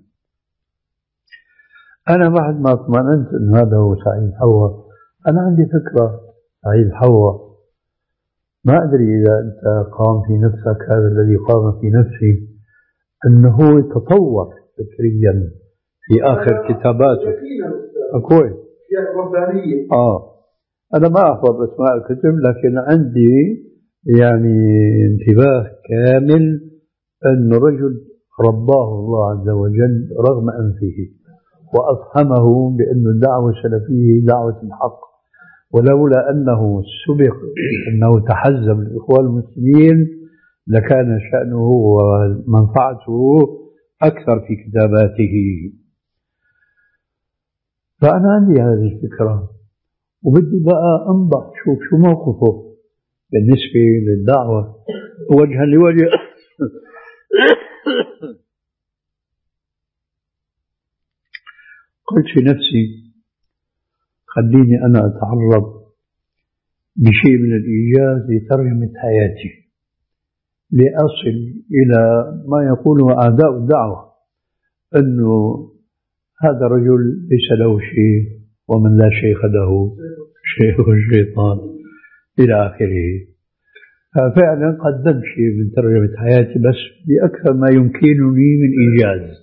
أنا بعد ما اطمأننت أن هذا هو سعيد حوا، أنا عندي فكرة سعيد حوا، ما أدري إذا أنت قام في نفسك هذا الذي قام في نفسي، أنه تطور فكريا في آخر كتاباته. كويس. آه أنا ما أحفظ أسماء الكتب، لكن عندي يعني انتباه كامل أن رجل رباه الله عز وجل رغم أنفه وأفهمه بأن الدعوة السلفية دعوة الحق، ولولا أنه سبق أنه تحزب الإخوان المسلمين لكان شأنه ومنفعته أكثر في كتاباته. فأنا عندي هذه الفكرة وبدي بقى أنضح شوف شو موقفه بالنسبة للدعوة وجها لوجه. قلت في نفسي خليني أنا أتعرض بشيء من الإيجاز لترجمة حياتي لأصل إلى ما يقوله أعداء الدعوة أنه هذا الرجل ليس له شيء ومن لا شيخ له شيخ الشيطان إلى آخره. ففعلا قدمت شيء من ترجمة حياتي بس بأكثر ما يمكنني من إيجاز.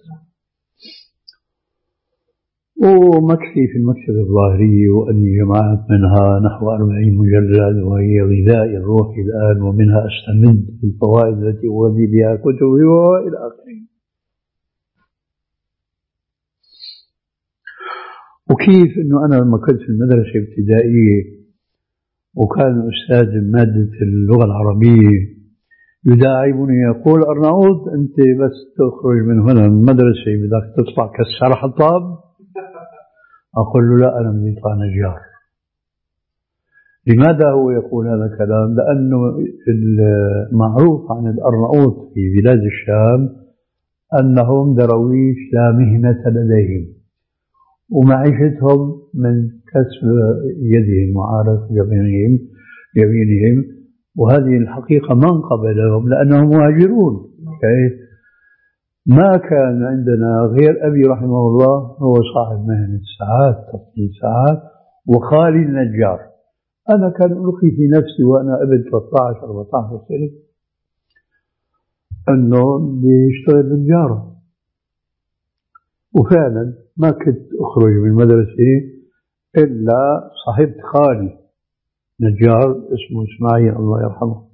ومكثي في المكتبة الظاهرية وأني جمعت منها نحو أربعين مجلد وهي غذاء الروح الآن، ومنها أستمد الفوائد التي أغذي بها كتبي وإلى آخره. وكيف أنه أنا لما كنت في المدرسة الابتدائية وكان أستاذ مادة اللغة العربية يداعبني يقول أرناؤوط أنت بس تخرج من هنا المدرسة بدك تطلع كسر حطاب. أقول له لا، أنا بدي أطلع نجار. لماذا هو يقول هذا الكلام؟ لأنه المعروف عن الأرناؤوط في بلاد الشام أنهم درويش لا مهنة لديهم ومعيشتهم من كسب يدهم وعرق جبينهم جبينهم وهذه الحقيقة منقبة لهم لأنهم مهاجرون. ما كان عندنا غير أبي رحمه الله هو صاحب مهنة الساعات تصنيع ساعات وخالي النجار. أنا كان ألقي في نفسي وأنا ابن ثلاثة عشر أربعة عشر سنة أنه بدي أشتغل نجارة، وفعلا ما كنت أخرج من المدرسة إلا صاحبت خالي نجار اسمه إسماعيل الله يرحمه،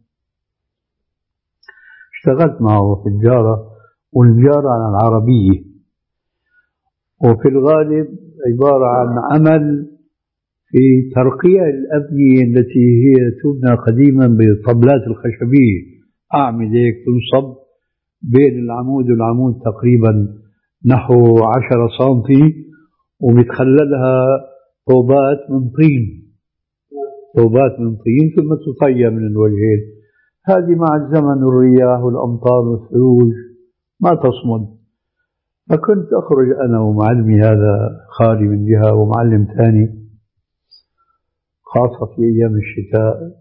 اشتغلت معه في الجارة، والجارة عن العربية وفي الغالب عبارة عن عمل في ترقيع الأبنية التي هي تبنى قديما بالطبلات الخشبية، أعمدة هيك تنصب بين العمود والعمود تقريبا نحو عشرة سنتي ومتخللها طوبات من طين طوبات من طين ثم تطيب من الوجهين. هذه مع الزمن والرياح والأمطار والثلوج ما تصمد. فكنت أخرج أنا ومعلمي هذا خالي من جهة ومعلم ثاني خاصة في أيام الشتاء،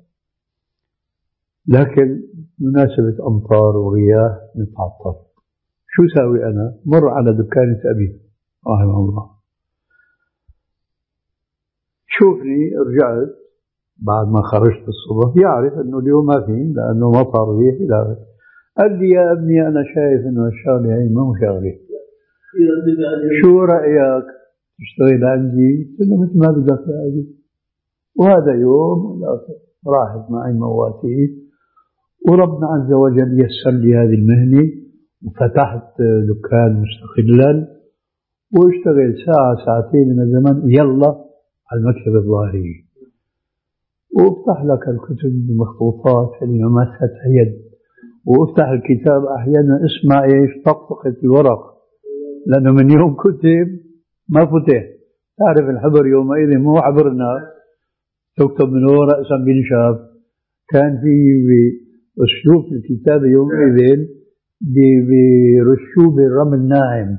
لكن مناسبة أمطار ورياح نتعطل. شو ساوي أنا؟ مر على دكانة أبي رحمه الله، شوفني رجعت بعد ما خرجت الصبح يعرف أنه اليوم ما فين لأنه مطر ريح إلى آخره. قال لي يا ابني أنا شايف أنه الشغلة هي مو شغلة، شو رأيك تشتغل عندي؟ قلت له مثل ما بدك يا أبي. وهذا يوم راحت معي مواتي وربنا عز وجل يسر لي هذه المهنة وفتحت دكان مستقلا واشتغل ساعة ساعتين من الزمن يلا على المكتبة الظاهرية وافتح لك الكتب المخطوطات اللي ما فتح يد، وافتح الكتاب أحيانا اسمع إيش طقطقة الورق لأنه من يوم كتب ما فتح. تعرف الحبر يومئذ مو حبرنا تكتب من ورق رأسا بنشاف، كان في أسلوب الكتابة يومئذ برشوب الرمل الناعم.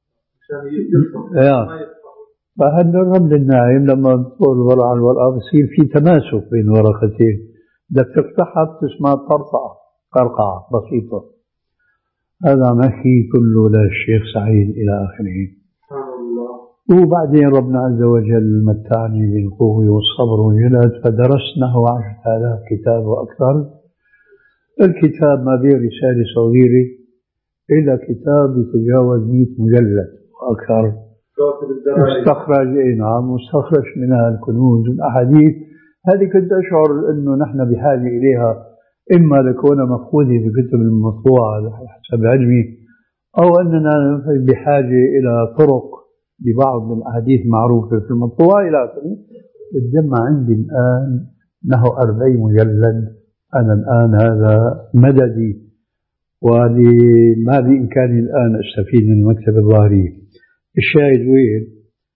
فهذا الرمل الناعم لما تطول الورقة على الورقة بصير في تماسك بين ورقتين، بدك تفتحها بتسمع طرقعة قرقعة بسيطة. هذا ماشي كله للشيخ سعيد إلى آخره. وبعدين ربنا عز وجل متعني بالقوة والصبر والجلد فدرست نحو عشرة آلاف كتاب وأكثر. الكتاب ما بين رسالة صغيرة إلى كتاب يتجاوز مئة مجلد وأكثر، مستخرج إيه نعم مستخرج منها الكنوز والأحاديث. هذه كنت أشعر أنه نحن بحاجة إليها، إما لكون مفقودة في كتب المطبوعة حسب علمي، أو أننا بحاجة إلى طرق لبعض الأحاديث معروفة في المطبوعة إلى آخره. تجمع عندي الآن نحو أربعين مجلد. أنا الآن هذا مددي، ولما بإمكاني الآن أستفيد من المكتبة الظاهرية. الشاهد وين؟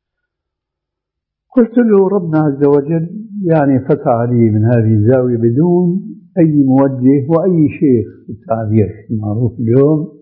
قلت له ربنا عز وجل يعني فتح علي من هذه الزاوية بدون أي موجه وأي شيخ في التعبير المعروف اليوم.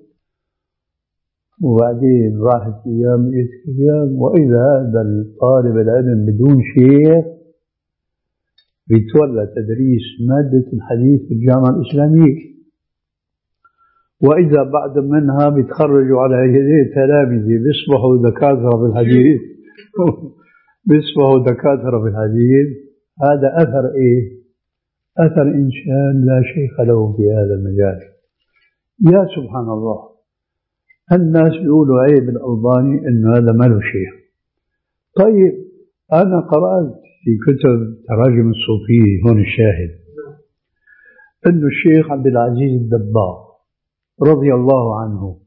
وبعدين راحت أيام أيام وإذا هذا الطالب العلم بدون شيخ بيتولى تدريس مادة الحديث في الجامعة الإسلامية، وإذا بعد منها بيتخرجوا على يدي تلامذة بيصبحوا دكاترة بالحديث بيصبحوا دكاترة بالحديث. هذا أثر إيه؟ أثر إنسان لا شيخ له في هذا المجال. يا سبحان الله، الناس بيقولوا عيب الألباني إنه هذا ما له شيخ. طيب أنا قرأت في كتب تراجم الصوفية، هون الشاهد، إنه الشيخ عبد العزيز الدباغ رضي الله عنه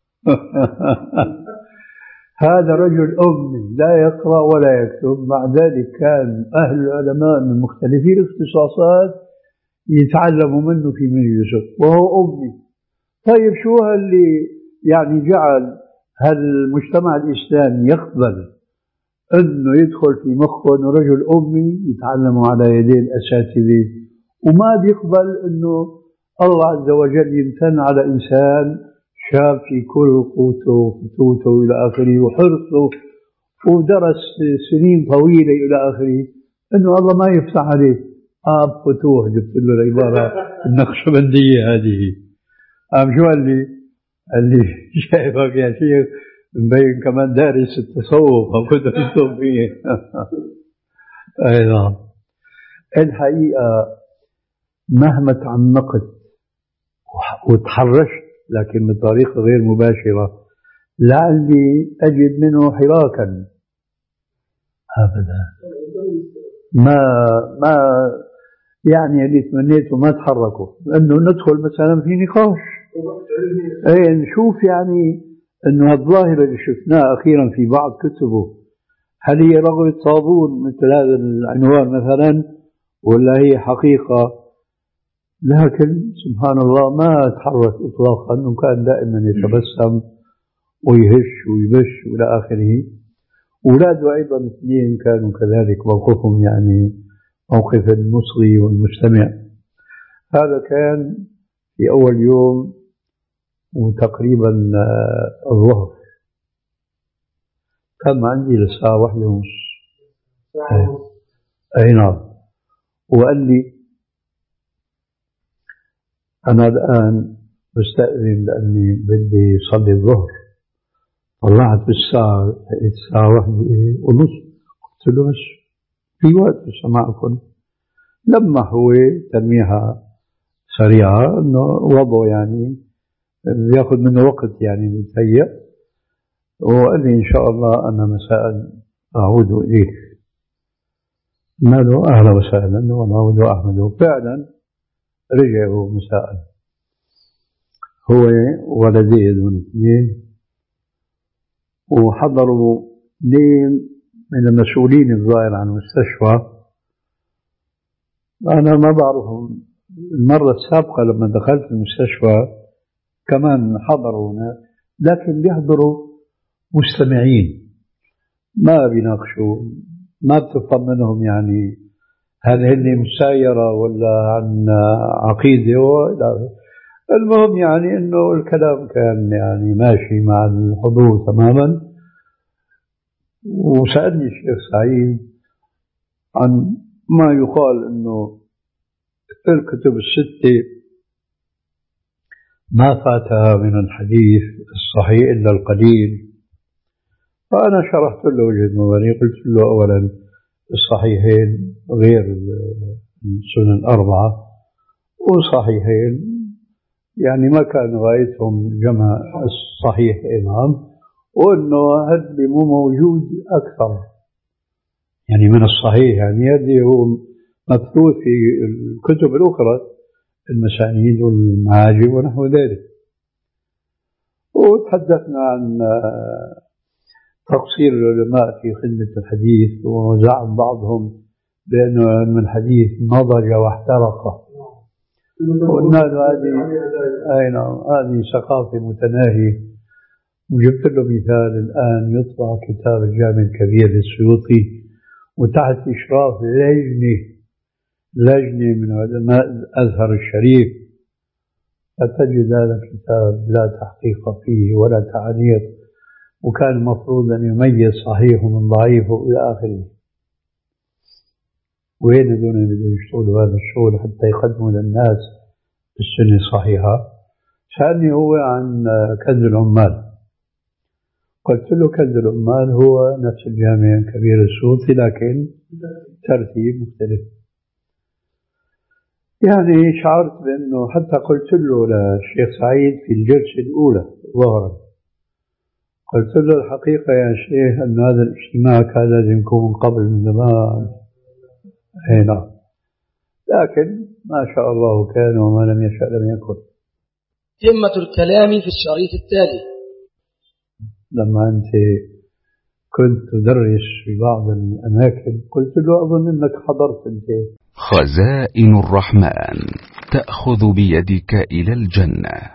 هذا رجل أمي لا يقرأ ولا يكتب، مع ذلك كان أهل العلماء من مختلفي الاختصاصات يتعلموا منه في مجلسه وهو أمي. طيب شو اللي يعني جعل هالمجتمع الإسلامي يقبل أنه يدخل في مخه أنه رجل أمي يتعلموا على يدي الأساتذة، وما بيقبل أنه الله عز وجل يمتن على إنسان شاب في كل قوته وفتوته إلى آخره وحرصه ودرس سنين طويلة إلى آخره، أنه الله ما يفتح عليه آب فتوه. جبت له العبارة النقشبندية هذه. أم شو اللي اللي شايفك يا شيخ مبين كمان دارس التصوف أو كتب الصوفية. أيضا الحقيقة مهما تعمقت وتحرشت لكن بطريقة غير مباشرة لعلي أجد منه حراكا، أبدا ما ما يعني اللي تمنيته ما تحركوا، لأنه ندخل مثلا في نقاش ايه نشوف يعني انه الظاهرة اللي شفناها اخيرا في بعض كتبه هل هي رغبة صابون مثل هذا العنوان مثلا ولا هي حقيقة. لكن سبحان الله ما تحرك اطلاقا، انه كان دائما يتبسم ويهش ويبش والى اخره. اولاده ايضا اثنين كانوا كذلك، موقفهم يعني موقف المصغي والمستمع. هذا كان في اول يوم وتقريبا الظهر، كان عندي للساعة واحدة ونص. أي نعم. وقال لي أنا الآن بستأذن لأني بدي صلي الظهر. طلعت بالساعة الساعة واحدة ونص، قلت له بس في وقت سمعكم. لما هو تلميحة سريعة أنه وضعه يعني بياخذ منه وقت يعني متهيأ، وقال لي إن شاء الله أنا مساء أعود إليك. قال أهلا وسهلا ونعود أحمد. وفعلا رجعوا مساء هو ولديه دون اثنين، وحضروا اثنين من المسؤولين الظاهر عن المستشفى. أنا ما بعرفهم، المرة السابقة لما دخلت المستشفى كمان حضروا هنا، لكن بيحضروا مستمعين ما بيناقشوا، ما بتفهم منهم يعني هل هن مسايرة ولا عن عقيدة ولا. المهم يعني انه الكلام كان يعني ماشي مع الحضور تماما. وسألني الشيخ سعيد عن ما يقال انه الكتب الستة ما فاتها من الحديث الصحيح إلا القليل. فأنا شرحت له وجهة نظري، قلت له أولا الصحيحين غير السنن الأربعة، وصحيحين يعني ما كان غايتهم جمع الصحيح إمام، وأنه هذا مو موجود أكثر يعني من الصحيح، يعني هذا هو مبثوث في الكتب الأخرى المسانيد والمعاجم ونحو ذلك. وتحدثنا عن تقصير العلماء في خدمة الحديث، وزعم بعضهم بأنه علم الحديث نضج واحترق، وقلنا له هذه أي نعم هذه ثقافة متناهية. وجبت له مثال، الآن يطبع كتاب الجامع الكبير للسيوطي وتحت إشراف لجنة لجنة من علماء الأزهر الشريف، فتجد هذا الكتاب لا تحقيق فيه ولا تعليق، وكان المفروض أن يميز صحيح من ضعيف إلى آخره. وين هذول بدهم يشتغلوا هذا الشغل حتى يقدموا للناس السنة الصحيحة؟ سألني هو عن كنز العمال. قلت له كنز العمال هو نفس الجامع الكبير السوطي لكن ترتيب مختلف. يعني شعرت بأنه حتى قلت له للشيخ سعيد في الجلسة الأولى ظهرا، قلت له الحقيقة يا شيخ أن هذا الاجتماع كان لازم يكون قبل من زمان هنا، لكن ما شاء الله كان وما لم يشاء لم يكن.
تمة الكلام في الشريط التالي.
لما أنت كنت تدرس في بعض الأماكن قلت له أظن أنك حضرت أنت.
خزائن الرحمن تأخذ بيدك إلى الجنة.